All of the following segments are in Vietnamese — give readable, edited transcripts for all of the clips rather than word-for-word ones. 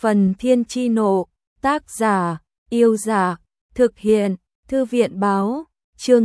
Phần Thiên Chi Nộ, tác giả, Yêu Dạ, thực hiện, Thư viện Báo, chương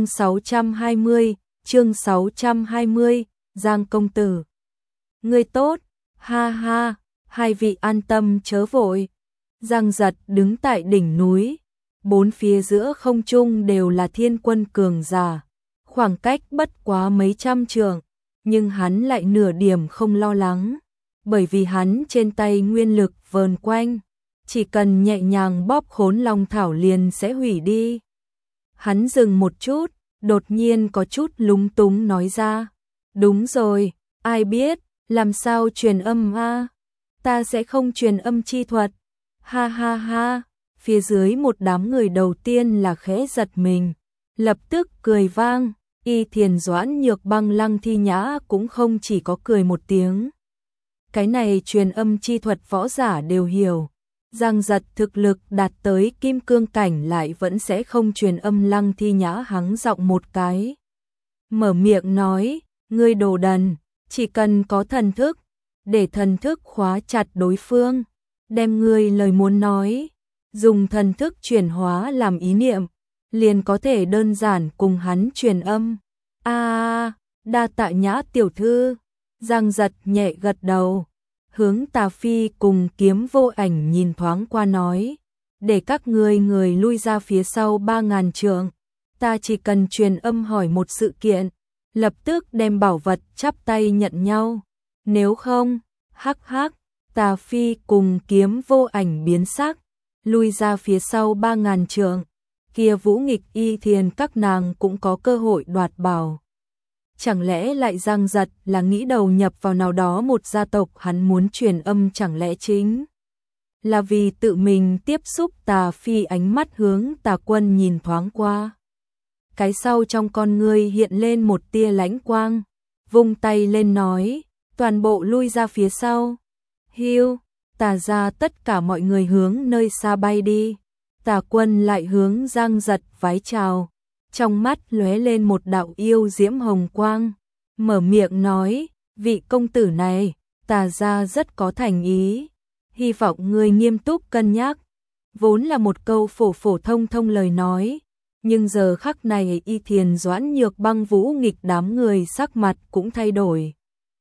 620, Giang công tử. Ngươi tốt, ha ha, hai vị an tâm chớ vội. Giang Giật đứng tại đỉnh núi, bốn phía giữa không trung đều là thiên quân cường giả, khoảng cách bất quá mấy trăm trượng, nhưng hắn lại nửa điểm không lo lắng, bởi vì hắn trên tay nguyên lực vờn quanh, chỉ cần nhẹ nhàng bóp Khốn Long thảo liền sẽ hủy đi. Hắn dừng một chút, đột nhiên có chút lúng túng nói ra, đúng rồi, ai biết, làm sao truyền âm a? Ta sẽ không truyền âm chi thuật. Ha ha ha, phía dưới một đám người đầu tiên là khẽ giật mình, lập tức cười vang, Y Thiền Doãn Nhược Băng Lăng Thi Nhã cũng không chỉ có cười một tiếng. Cái này truyền âm chi thuật võ giả đều hiểu, Giang Giật thực lực đạt tới kim cương cảnh lại vẫn sẽ không truyền âm. Lăng Thi Nhã hắng giọng một cái, mở miệng nói, ngươi đồ đần, chỉ cần có thần thức, để thần thức khóa chặt đối phương, đem ngươi lời muốn nói, dùng thần thức chuyển hóa làm ý niệm, liền có thể đơn giản cùng hắn truyền âm. Đa tạ Nhã tiểu thư. Giang Giật nhẹ gật đầu, hướng Tà Phi cùng Kiếm Vô Ảnh nhìn thoáng qua nói, để các người lui ra phía sau 3000 trượng, ta chỉ cần truyền âm hỏi một sự kiện, lập tức đem bảo vật chắp tay nhận nhau, nếu không, hắc hắc. Tà Phi cùng Kiếm Vô Ảnh biến sắc, lui ra phía sau 3000 trượng, kia Vũ Nghịch Y Thiền các nàng cũng có cơ hội đoạt bảo. Chẳng lẽ lại Giang Giật là nghĩ đầu nhập vào nào đó một gia tộc hắn muốn truyền âm, chẳng lẽ chính là vì tự mình tiếp xúc? Tà Phi ánh mắt hướng Tà Quân nhìn thoáng qua, cái sau trong con ngươi hiện lên một tia lãnh quang, vung tay lên nói, toàn bộ lui ra phía sau. Hiu, Tà ra tất cả mọi người hướng nơi xa bay đi. Tà Quân lại hướng Giang Giật vái chào, trong mắt lóe lên một đạo yêu diễm hồng quang, mở miệng nói, vị công tử này, Tà ra rất có thành ý, hy vọng ngươi nghiêm túc cân nhắc. Vốn là một câu phổ thông lời nói, nhưng giờ khắc này Y Thiền Doãn Nhược Băng Vũ Nghịch đám người sắc mặt cũng thay đổi.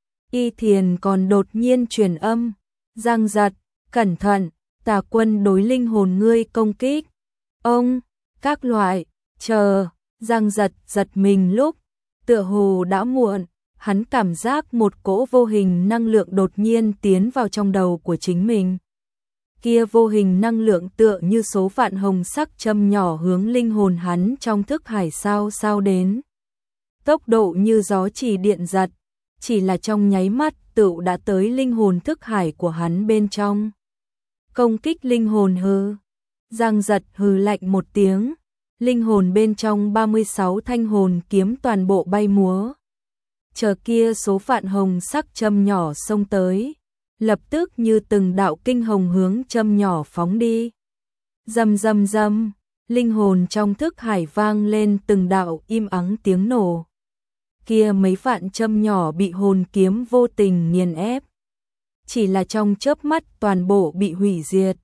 Y Thiền còn đột nhiên truyền âm, Giang Giật, cẩn thận, Tà Quân đối linh hồn ngươi công kích. Ông, các loại, chờ. Giang Giật giật mình lúc, tựa hồ đã muộn, hắn cảm giác một cỗ vô hình năng lượng đột nhiên tiến vào trong đầu của chính mình. Kia vô hình năng lượng tựa như số vạn hồng sắc châm nhỏ hướng linh hồn hắn trong thức hải sao đến. Tốc độ như gió chỉ điện giật, chỉ là trong nháy mắt tựu đã tới linh hồn thức hải của hắn bên trong. Công kích linh hồn hư. Giang Giật hừ lạnh một tiếng, linh hồn bên trong 36 thanh hồn kiếm toàn bộ bay múa. Chờ kia số vạn hồng sắc châm nhỏ xông tới, lập tức như từng đạo kinh hồng hướng châm nhỏ phóng đi. Rầm rầm rầm, linh hồn trong thức hải vang lên từng đạo im ắng tiếng nổ. Kia mấy vạn châm nhỏ bị hồn kiếm vô tình nghiền ép, chỉ là trong chớp mắt toàn bộ bị hủy diệt.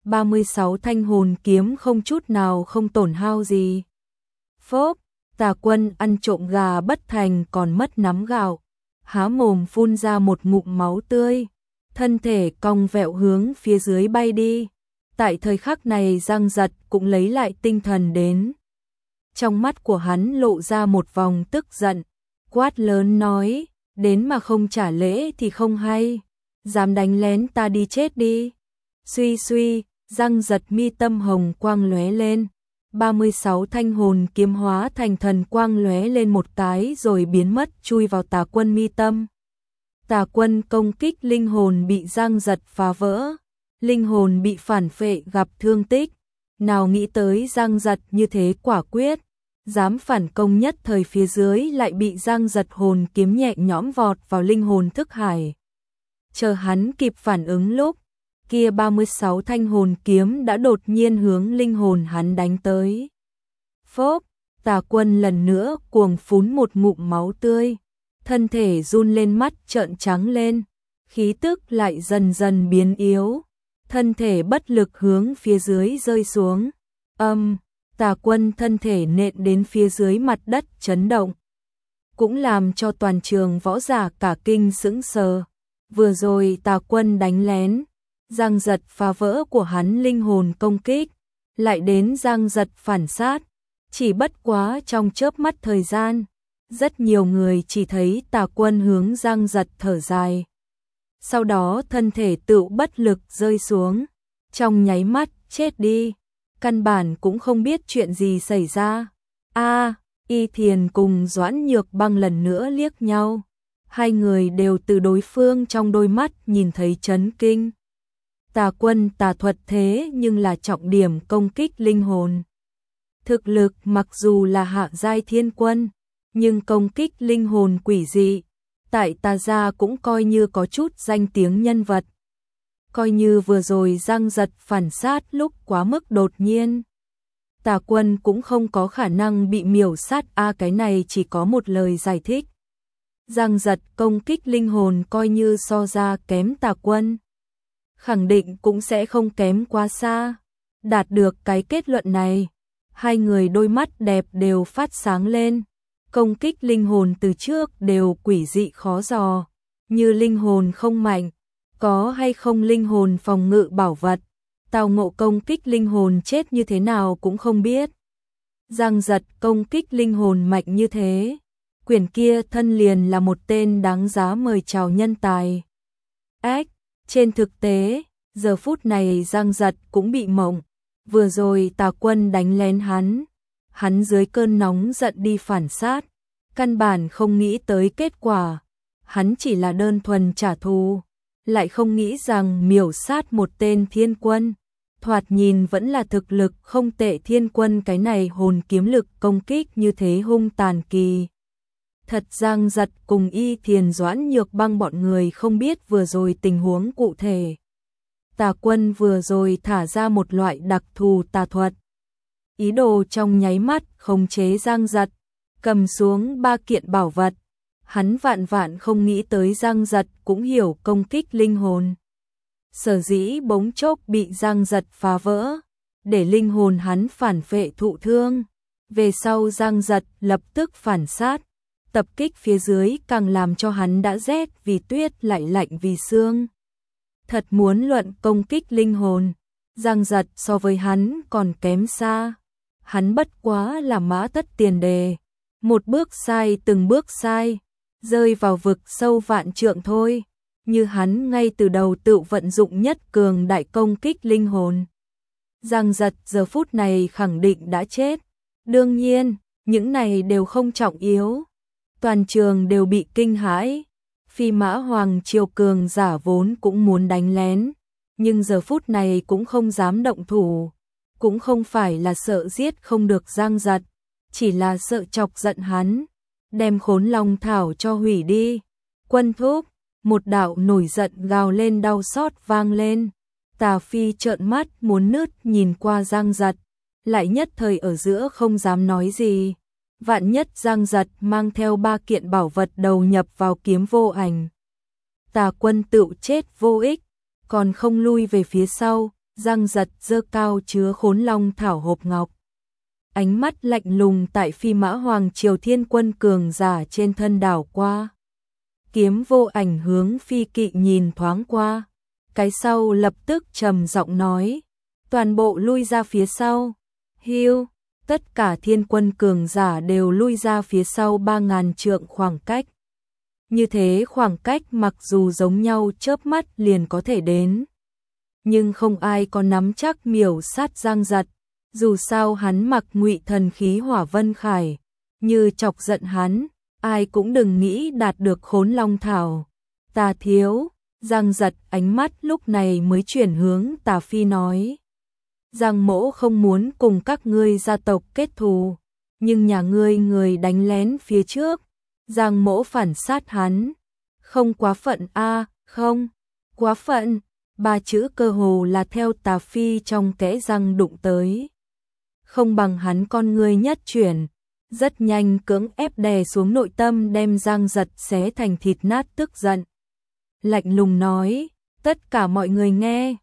36 thanh hồn kiếm không chút nào không tổn hao gì. Phốp, Tà Quân ăn trộm gà bất thành còn mất nắm gạo, há mồm phun ra một ngụm máu tươi, thân thể cong vẹo hướng phía dưới bay đi. Tại thời khắc này Giang Giật cũng lấy lại tinh thần đến. Trong mắt của hắn lộ ra một vòng tức giận, quát lớn nói, đến mà không trả lễ thì không hay, dám đánh lén ta đi chết đi. Suy suy, Giang Giật mi tâm hồng quang lóe lên, 36 thanh hồn kiếm hóa thành thần quang lóe lên một cái rồi biến mất chui vào Tà Quân mi tâm. Tà Quân công kích linh hồn bị Giang Giật phá vỡ, linh hồn bị phản phệ gặp thương tích, nào nghĩ tới Giang Giật như thế quả quyết, dám phản công, nhất thời phía dưới lại bị Giang Giật hồn kiếm nhẹ nhõm vọt vào linh hồn thức hải. Chờ hắn kịp phản ứng lúc, kia 36 thanh hồn kiếm đã đột nhiên hướng linh hồn hắn đánh tới. Phốp, Tà Quân lần nữa cuồng phún một ngụm máu tươi, thân thể run lên, mắt trợn trắng lên, khí tức lại dần dần biến yếu. thân thể bất lực hướng phía dưới rơi xuống. Tà Quân thân thể nện đến phía dưới, mặt đất chấn động, cũng làm cho toàn trường võ giả cả kinh sững sờ. Vừa rồi Tà Quân đánh lén, Giang Giật phá vỡ của hắn linh hồn công kích, lại đến Giang Giật phản sát, chỉ bất quá trong chớp mắt thời gian, rất nhiều người chỉ thấy Tà Quân hướng Giang Giật thở dài. Sau đó thân thể tựu bất lực rơi xuống, trong nháy mắt chết đi, căn bản cũng không biết chuyện gì xảy ra. Y Thiền cùng Doãn Nhược Băng lần nữa liếc nhau, hai người đều từ đối phương trong đôi mắt nhìn thấy chấn kinh. Tà Quân tà thuật thế nhưng là trọng điểm công kích linh hồn. Thực lực mặc dù là hạ giai thiên quân, nhưng công kích linh hồn quỷ dị, tại Tà gia cũng coi như có chút danh tiếng nhân vật. Coi như vừa rồi Giang Giật phản sát lúc quá mức đột nhiên, Tà Quân cũng không có khả năng bị miểu sát. Cái này chỉ có một lời giải thích. Giang Giật công kích linh hồn coi như so ra kém Tà Quân, khẳng định cũng sẽ không kém quá xa. Đạt được cái kết luận này, hai người đôi mắt đẹp đều phát sáng lên. Công kích linh hồn từ trước đều quỷ dị khó dò, như linh hồn không mạnh, có hay không linh hồn phòng ngự bảo vật, tào ngộ công kích linh hồn chết như thế nào cũng không biết. Giang Giật công kích linh hồn mạnh như thế, quyển kia thân liền là một tên đáng giá mời chào nhân tài. Trên thực tế, giờ phút này Giang Giật cũng bị mộng, vừa rồi Tà Quân đánh lén hắn dưới cơn nóng giận đi phản sát, căn bản không nghĩ tới kết quả, hắn chỉ là đơn thuần trả thù, lại không nghĩ rằng miểu sát một tên thiên quân, thoạt nhìn vẫn là thực lực không tệ thiên quân, cái này hồn kiếm lực công kích như thế hung tàn kỳ. Thật Giang Giật cùng Y Thiền Doãn Nhược Băng bọn người không biết vừa rồi tình huống cụ thể. Tà Quân vừa rồi thả ra một loại đặc thù tà thuật, ý đồ trong nháy mắt khống chế Giang Giật, cầm xuống 3 kiện bảo vật. Hắn vạn không nghĩ tới Giang Giật cũng hiểu công kích linh hồn. Sở dĩ bỗng chốc bị Giang Giật phá vỡ, để linh hồn hắn phản phệ thụ thương. Về sau Giang Giật lập tức phản sát, tập kích phía dưới càng làm cho hắn đã rét vì tuyết lại lạnh vì xương. Thật muốn luận công kích linh hồn, Giang Giật so với hắn còn kém xa. Hắn bất quá là mã tất tiền đề, một bước sai từng bước sai, rơi vào vực sâu vạn trượng thôi. Như hắn ngay từ đầu tự vận dụng nhất cường đại công kích linh hồn, Giang Giật giờ phút này khẳng định đã chết. Đương nhiên, những này đều không trọng yếu. Toàn trường đều bị kinh hãi. Phi Mã Hoàng triều cường giả vốn cũng muốn đánh lén, nhưng giờ phút này cũng không dám động thủ, cũng không phải là sợ giết không được Giang Giật, chỉ là sợ chọc giận hắn, đem Khốn Long thảo cho hủy đi. Quân thúc, một đạo nổi giận gào lên đau xót vang lên. Tà Phi trợn mắt muốn nứt nhìn qua Giang Giật, lại nhất thời ở giữa không dám nói gì. Vạn nhất Giang Giật mang theo 3 kiện bảo vật đầu nhập vào kiếm vô ảnh, Tà Quân tựu chết vô ích, còn không lui về phía sau. Giang Giật giơ cao chứa Khốn Long thảo hộp ngọc, ánh mắt lạnh lùng tại Phi Mã Hoàng triều thiên quân cường giả trên thân đảo qua. Kiếm vô ảnh hướng Phi Kỵ nhìn thoáng qua, cái sau lập tức trầm giọng nói, toàn bộ lui ra phía sau. Hiu, tất cả thiên quân cường giả đều lui ra phía sau 3000 trượng khoảng cách. Như thế khoảng cách mặc dù giống nhau chớp mắt liền có thể đến, nhưng không ai có nắm chắc miểu sát Giang Giật. Dù sao hắn mặc ngụy thần khí Hỏa Vân Khải, như chọc giận hắn, ai cũng đừng nghĩ đạt được Khốn Long thảo. Tà thiếu, Giang Giật ánh mắt lúc này mới chuyển hướng Tà Phi nói, Giang mỗ không muốn cùng các ngươi gia tộc kết thù, nhưng nhà ngươi người đánh lén phía trước, Giang mỗ phản sát hắn, không quá phận không, quá phận. 3 chữ cơ hồ là theo Tà Phi trong kẽ răng đụng tới. Không bằng hắn con ngươi nhất chuyển, rất nhanh cưỡng ép đè xuống nội tâm, đem Giang Giật xé thành thịt nát, tức giận lạnh lùng nói, tất cả mọi người nghe,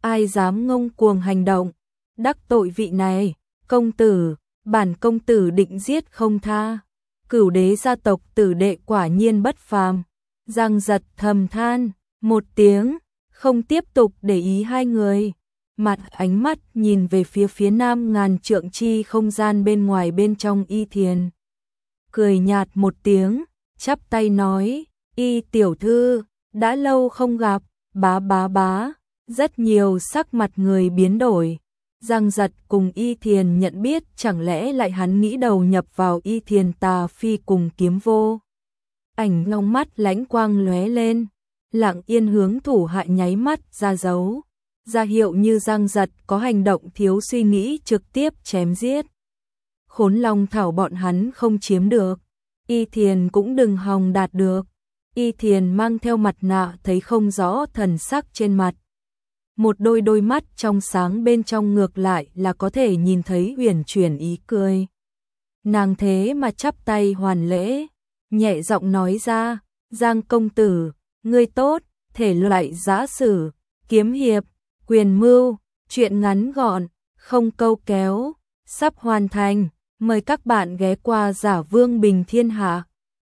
ai dám ngông cuồng hành động, đắc tội vị này, công tử, bản công tử định giết không tha. Cửu đế gia tộc tử đệ quả nhiên bất phàm. Giang Giật thầm than một tiếng, không tiếp tục để ý hai người. Mặt ánh mắt nhìn về phía nam ngàn trượng chi không gian bên ngoài bên trong Y Thiền. Cười nhạt một tiếng, chắp tay nói, Y tiểu thư, đã lâu không gặp, bá. Rất nhiều sắc mặt người biến đổi. Giang Giật cùng Y Thiền nhận biết, chẳng lẽ lại hắn nghĩ đầu nhập vào Y Thiền tà phi cùng kiếm vô. Ảnh long mắt lãnh quang lóe lên, lặng yên hướng thủ hạ nháy mắt ra dấu, ra hiệu như Giang Giật có hành động thiếu suy nghĩ trực tiếp chém giết. Khốn long thảo bọn hắn không chiếm được, Y Thiền cũng đừng hòng đạt được. Y Thiền mang theo mặt nạ thấy không rõ thần sắc trên mặt. Một đôi mắt trong sáng bên trong ngược lại là có thể nhìn thấy uyển chuyển ý cười. Nàng thế mà chắp tay hoàn lễ, nhẹ giọng nói ra, Giang công tử, ngươi tốt, thể loại giã sử, kiếm hiệp, quyền mưu, chuyện ngắn gọn, không câu kéo, sắp hoàn thành, mời các bạn ghé qua Giả Vương Bình Thiên Hạ.